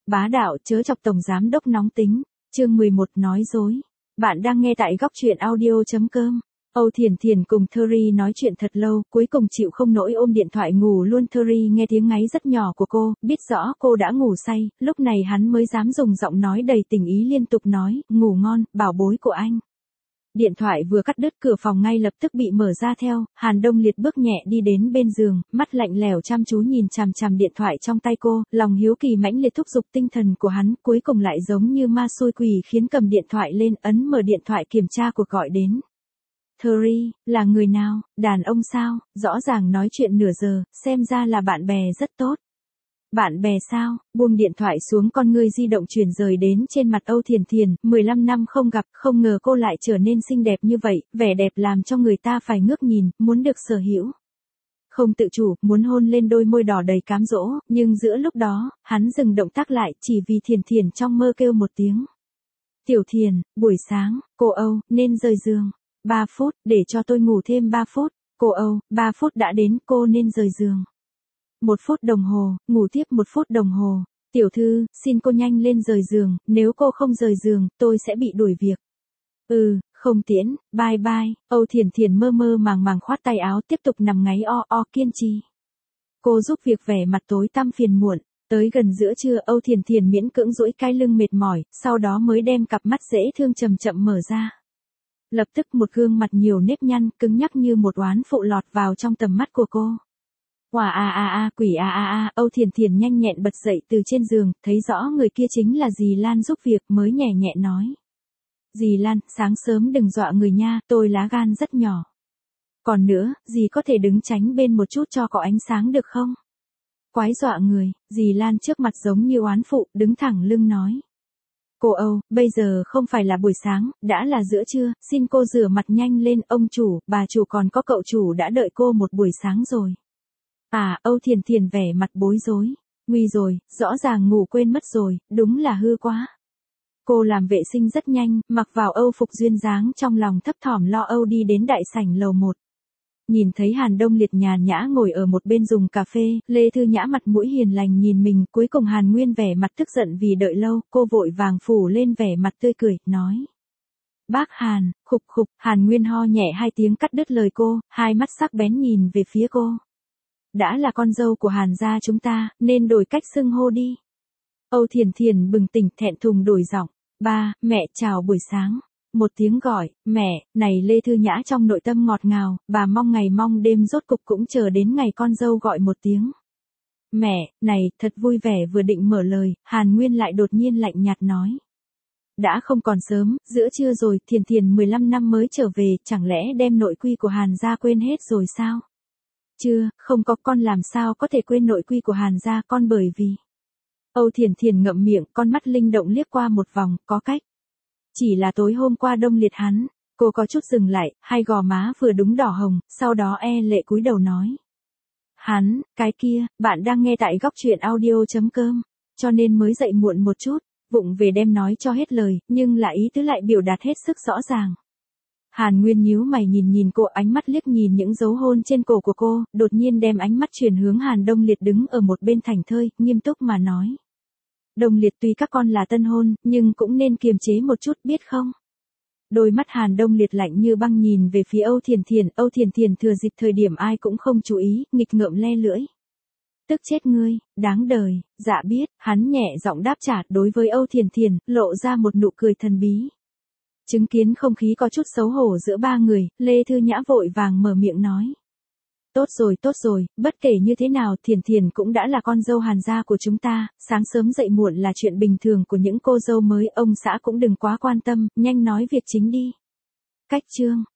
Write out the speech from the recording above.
Bá đạo chớ chọc tổng giám đốc nóng tính. Chương 11 nói dối. Bạn đang nghe tại góc truyện audio.com. Âu Thiền Thiền cùng Terry nói chuyện thật lâu, cuối cùng chịu không nổi ôm điện thoại ngủ luôn. Terry nghe tiếng ngáy rất nhỏ của cô, biết rõ cô đã ngủ say, lúc này hắn mới dám dùng giọng nói đầy tình ý liên tục nói, ngủ ngon, bảo bối của anh. Điện thoại vừa cắt đứt, cửa phòng ngay lập tức bị mở ra theo, Hàn Đông Liệt bước nhẹ đi đến bên giường, mắt lạnh lẽo chăm chú nhìn chằm chằm điện thoại trong tay cô, lòng hiếu kỳ mãnh liệt thúc giục tinh thần của hắn, cuối cùng lại giống như ma xui quỷ khiến cầm điện thoại lên, ấn mở điện thoại kiểm tra cuộc gọi đến. Terry, là người nào, đàn ông sao, rõ ràng nói chuyện nửa giờ, xem ra là bạn bè rất tốt. Bạn bè sao, buông điện thoại xuống, con ngươi di động chuyển rời đến trên mặt Âu Thiền Thiền, 15 năm không gặp, không ngờ cô lại trở nên xinh đẹp như vậy, vẻ đẹp làm cho người ta phải ngước nhìn, muốn được sở hữu. Không tự chủ, muốn hôn lên đôi môi đỏ đầy cám dỗ, nhưng giữa lúc đó, hắn dừng động tác lại, chỉ vì Thiền Thiền trong mơ kêu một tiếng. Tiểu Thiền, buổi sáng, cô Âu, nên rời giường. 3 phút, để cho tôi ngủ thêm 3 phút. Cô Âu, 3 phút đã đến, cô nên rời giường. 1 phút đồng hồ, ngủ tiếp 1 phút đồng hồ. Tiểu thư, xin cô nhanh lên rời giường, nếu cô không rời giường, tôi sẽ bị đuổi việc. Không tiễn, bye bye. Âu Thiền Thiền mơ mơ màng màng khoát tay áo, tiếp tục nằm ngáy kiên trì. Cô giúp việc vẻ mặt tối tăm phiền muộn. Tới gần giữa trưa, Âu Thiền Thiền miễn cưỡng duỗi cái lưng mệt mỏi, sau đó mới đem cặp mắt dễ thương chậm chậm mở ra. Lập tức một gương mặt nhiều nếp nhăn, cứng nhắc như một oán phụ lọt vào trong tầm mắt của cô. Quả quỷ Âu Thiền Thiền nhanh nhẹn bật dậy từ trên giường, thấy rõ người kia chính là dì Lan giúp việc, mới nhẹ nhẹ nói. Dì Lan, sáng sớm đừng dọa người nha, tôi lá gan rất nhỏ. Còn nữa, dì có thể đứng tránh bên một chút cho có ánh sáng được không? Quái dọa người, dì Lan trước mặt giống như oán phụ, đứng thẳng lưng nói. Cô Âu, bây giờ không phải là buổi sáng, đã là giữa trưa, xin cô rửa mặt nhanh lên, ông chủ, bà chủ còn có cậu chủ đã đợi cô một buổi sáng rồi. Âu Thiền Thiền vẻ mặt bối rối. Nguy rồi, rõ ràng ngủ quên mất rồi, đúng là hư quá. Cô làm vệ sinh rất nhanh, mặc vào Âu phục duyên dáng, trong lòng thấp thỏm lo âu đi đến đại sảnh lầu 1. Nhìn thấy Hàn Đông Liệt nhàn nhã ngồi ở một bên dùng cà phê, Lê Thư Nhã mặt mũi hiền lành nhìn mình, cuối cùng Hàn Nguyên vẻ mặt tức giận vì đợi lâu, cô vội vàng phủ lên vẻ mặt tươi cười, nói. Bác Hàn, khục, Hàn Nguyên ho nhẹ 2 tiếng cắt đứt lời cô, hai mắt sắc bén nhìn về phía cô. Đã là con dâu của Hàn gia chúng ta, nên đổi cách xưng hô đi. Âu Thiền Thiền bừng tỉnh thẹn thùng đổi giọng. Ba, mẹ chào buổi sáng. Một tiếng gọi, mẹ, này Lê Thư Nhã trong nội tâm ngọt ngào, bà mong ngày mong đêm rốt cục cũng chờ đến ngày con dâu gọi một tiếng. Mẹ, này, thật vui vẻ. Vừa định mở lời, Hàn Nguyên lại đột nhiên lạnh nhạt nói. Đã không còn sớm, giữa trưa rồi, Thiền Thiền 15 năm mới trở về, chẳng lẽ đem nội quy của Hàn gia quên hết rồi sao? Chưa, không có, con làm sao có thể quên nội quy của Hàn gia, con bởi vì. Âu Thiền Thiền ngậm miệng, con mắt linh động liếc qua một vòng, có cách. Chỉ là tối hôm qua Đông Liệt hắn, cô có chút dừng lại, hai gò má vừa đúng đỏ hồng, sau đó lệ cúi đầu nói. Hắn, cái kia, bạn đang nghe tại góc truyện audio.com, cho nên mới dậy muộn một chút, vụng về đem nói cho hết lời, nhưng là ý tứ lại biểu đạt hết sức rõ ràng. Hàn Nguyên nhíu mày nhìn cô, ánh mắt liếc nhìn những dấu hôn trên cổ của cô, đột nhiên đem ánh mắt chuyển hướng Hàn Đông Liệt đứng ở một bên thảnh thơi, nghiêm túc mà nói. Đông Liệt, tuy các con là tân hôn, nhưng cũng nên kiềm chế một chút, biết không? Đôi mắt Hàn Đông Liệt lạnh như băng nhìn về phía Âu Thiền Thiền thừa dịp thời điểm ai cũng không chú ý, nghịch ngợm le lưỡi. Tức chết ngươi, đáng đời, dạ biết, hắn nhẹ giọng đáp trả. Đối với Âu Thiền Thiền, lộ ra một nụ cười thần bí. Chứng kiến không khí có chút xấu hổ giữa ba người, Lê Thư Nhã vội vàng mở miệng nói. Tốt rồi, bất kể như thế nào, Thiền Thiền cũng đã là con dâu Hàn gia của chúng ta, sáng sớm dậy muộn là chuyện bình thường của những cô dâu mới, ông xã cũng đừng quá quan tâm, nhanh nói việc chính đi. Cách chương.